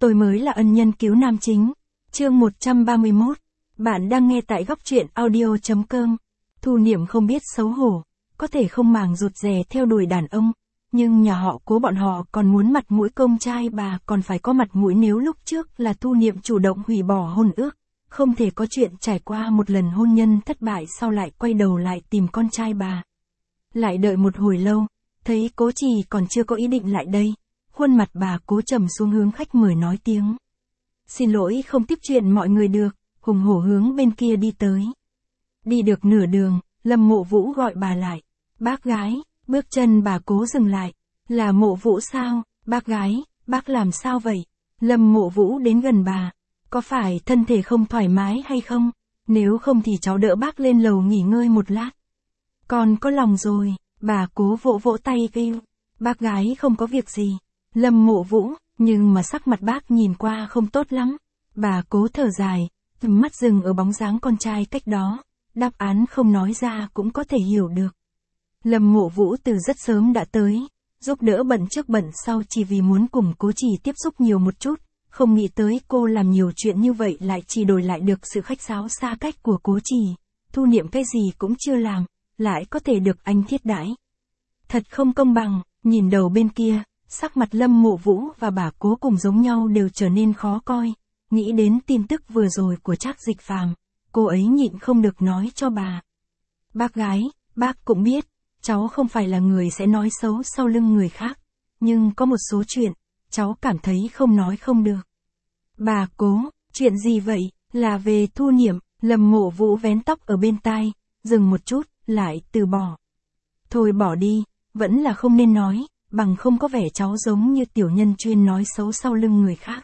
tôi mới là ân nhân cứu nam chính. Chương 131. Bạn đang nghe tại góc truyện audio.com. Thu Niệm không biết xấu hổ, có thể không màng rụt rè theo đuổi đàn ông, nhưng nhà họ Cố bọn họ còn muốn mặt mũi công trai bà còn phải có mặt mũi nếu lúc trước là Thu Niệm chủ động hủy bỏ hôn ước, không thể có chuyện trải qua một lần hôn nhân thất bại sau lại quay đầu lại tìm con trai bà. Lại đợi một hồi lâu, thấy Cố Trì còn chưa có ý định lại đây, khuôn mặt bà Cố trầm xuống hướng khách mời nói tiếng. Xin lỗi không tiếp chuyện mọi người được, hùng hổ hướng bên kia đi tới. Đi được nửa đường, Lâm Mộ Vũ gọi bà lại. Bác gái, bước chân bà Cố dừng lại. Là Mộ Vũ sao, bác gái, bác làm sao vậy? Lâm Mộ Vũ đến gần bà. Có phải thân thể không thoải mái hay không? Nếu không thì cháu đỡ bác lên lầu nghỉ ngơi một lát. Con có lòng rồi, bà Cố vỗ vỗ tay kêu. Bác gái không có việc gì. Lâm Mộ Vũ, nhưng mà sắc mặt bác nhìn qua không tốt lắm. Bà Cố thở dài, tầm mắt dừng ở bóng dáng con trai cách đó. Đáp án không nói ra cũng có thể hiểu được. Lâm Mộ Vũ từ rất sớm đã tới, giúp đỡ bận trước bận sau chỉ vì muốn cùng Cố Trì tiếp xúc nhiều một chút, không nghĩ tới cô làm nhiều chuyện như vậy lại chỉ đổi lại được sự khách sáo xa cách của Cố Trì. Thu Niệm cái gì cũng chưa làm, lại có thể được anh thiết đãi. Thật không công bằng, nhìn đầu bên kia, sắc mặt Lâm Mộ Vũ và bà Cố cùng giống nhau đều trở nên khó coi, nghĩ đến tin tức vừa rồi của Trác Dịch Phàm. Cô ấy nhịn không được nói cho bà. Bác gái, bác cũng biết, cháu không phải là người sẽ nói xấu sau lưng người khác, nhưng có một số chuyện, cháu cảm thấy không nói không được. Bà Cố, chuyện gì vậy, là về Thu Niệm, Lâm Mộ Vũ vén tóc ở bên tai, dừng một chút, lại từ bỏ. Thôi bỏ đi, vẫn là không nên nói, bằng không có vẻ cháu giống như tiểu nhân chuyên nói xấu sau lưng người khác.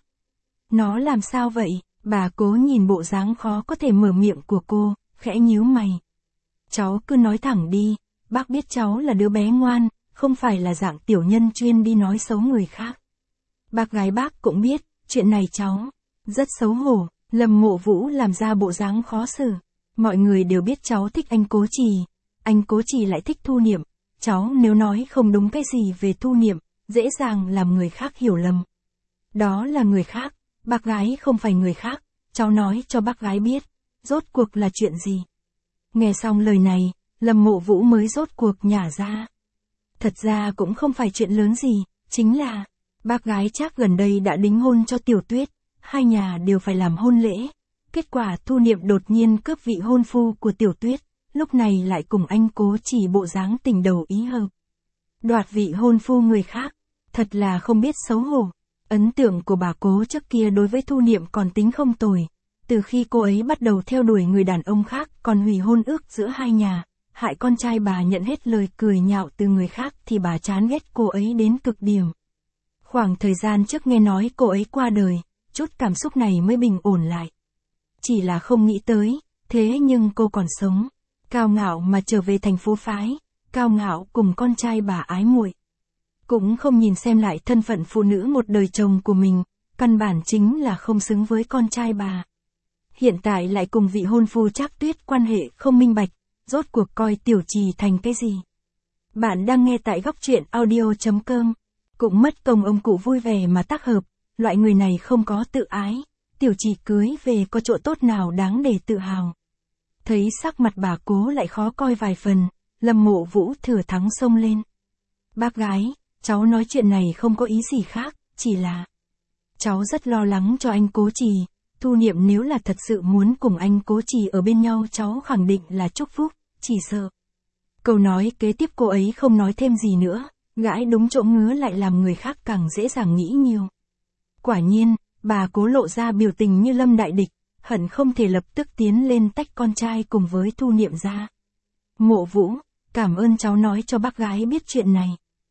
Nó làm sao vậy? Bà Cố nhìn bộ dáng khó có thể mở miệng của cô, khẽ nhíu mày. Cháu cứ nói thẳng đi, bác biết cháu là đứa bé ngoan, không phải là dạng tiểu nhân chuyên đi nói xấu người khác. Bác gái bác cũng biết, chuyện này cháu rất xấu hổ. Lâm Mộ Vũ làm ra bộ dáng khó xử. Mọi người đều biết cháu thích anh Cố Trì, anh Cố Trì lại thích Thu Niệm. Cháu nếu nói không đúng cái gì về Thu Niệm, dễ dàng làm người khác hiểu lầm. Đó là người khác. Bác gái không phải người khác, cháu nói cho bác gái biết, rốt cuộc là chuyện gì. Nghe xong lời này, Lâm Mộ Vũ mới rốt cuộc nhả ra. Thật ra cũng không phải chuyện lớn gì, chính là, bác gái Trác gần đây đã đính hôn cho Tiểu Tuyết, hai nhà đều phải làm hôn lễ. Kết quả Thu Niệm đột nhiên cướp vị hôn phu của Tiểu Tuyết, lúc này lại cùng anh Cố Trì bộ dáng tình đầu ý hợp. Đoạt vị hôn phu người khác, thật là không biết xấu hổ. Ấn tượng của bà Cố trước kia đối với Thu Niệm còn tính không tồi. Từ khi cô ấy bắt đầu theo đuổi người đàn ông khác còn hủy hôn ước giữa hai nhà, hại con trai bà nhận hết lời cười nhạo từ người khác thì bà chán ghét cô ấy đến cực điểm. Khoảng thời gian trước nghe nói cô ấy qua đời, chút cảm xúc này mới bình ổn lại. Chỉ là không nghĩ tới, thế nhưng cô còn sống. Cao ngạo mà trở về thành phố phái, cao ngạo cùng con trai bà ái muội. Cũng không nhìn xem lại thân phận phụ nữ một đời chồng của mình, căn bản chính là không xứng với con trai bà. Hiện tại lại cùng vị hôn phu Trác Tuyết quan hệ không minh bạch, rốt cuộc coi Tiểu Trì thành cái gì. Bạn đang nghe tại góc truyện audio.com. Cũng mất công ông cụ vui vẻ mà tác hợp, loại người này không có tự ái, Tiểu Trì cưới về có chỗ tốt nào đáng để tự hào. Thấy sắc mặt bà Cố lại khó coi vài phần, Lâm Mộ Vũ thừa thắng xông lên. Bác gái, cháu nói chuyện này không có ý gì khác, chỉ là cháu rất lo lắng cho anh Cố Trì. Thu Niệm nếu là thật sự muốn cùng anh Cố Trì ở bên nhau cháu khẳng định là chúc phúc, chỉ sợ. Câu nói kế tiếp cô ấy không nói thêm gì nữa, gãi đúng chỗ ngứa lại làm người khác càng dễ dàng nghĩ nhiều. Quả nhiên, bà Cố lộ ra biểu tình như lâm đại địch, hận không thể lập tức tiến lên tách con trai cùng với Thu Niệm ra. Mộ Vũ, cảm ơn cháu nói cho bác gái biết chuyện này.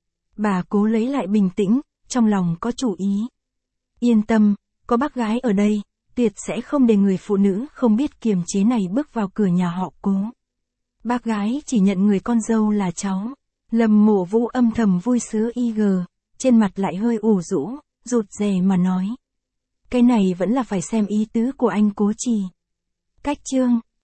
Bà Cố lấy lại bình tĩnh, trong lòng có chủ ý. Yên tâm, có bác gái ở đây, tuyệt sẽ không để người phụ nữ không biết kiềm chế này bước vào cửa nhà họ Cố. Bác gái chỉ nhận người con dâu là cháu. Lâm Mộ Vũ âm thầm vui sướng trên mặt lại hơi ủ rũ, rụt rè mà nói. Cái này vẫn là phải xem ý tứ của anh Cố Trì. Cách chương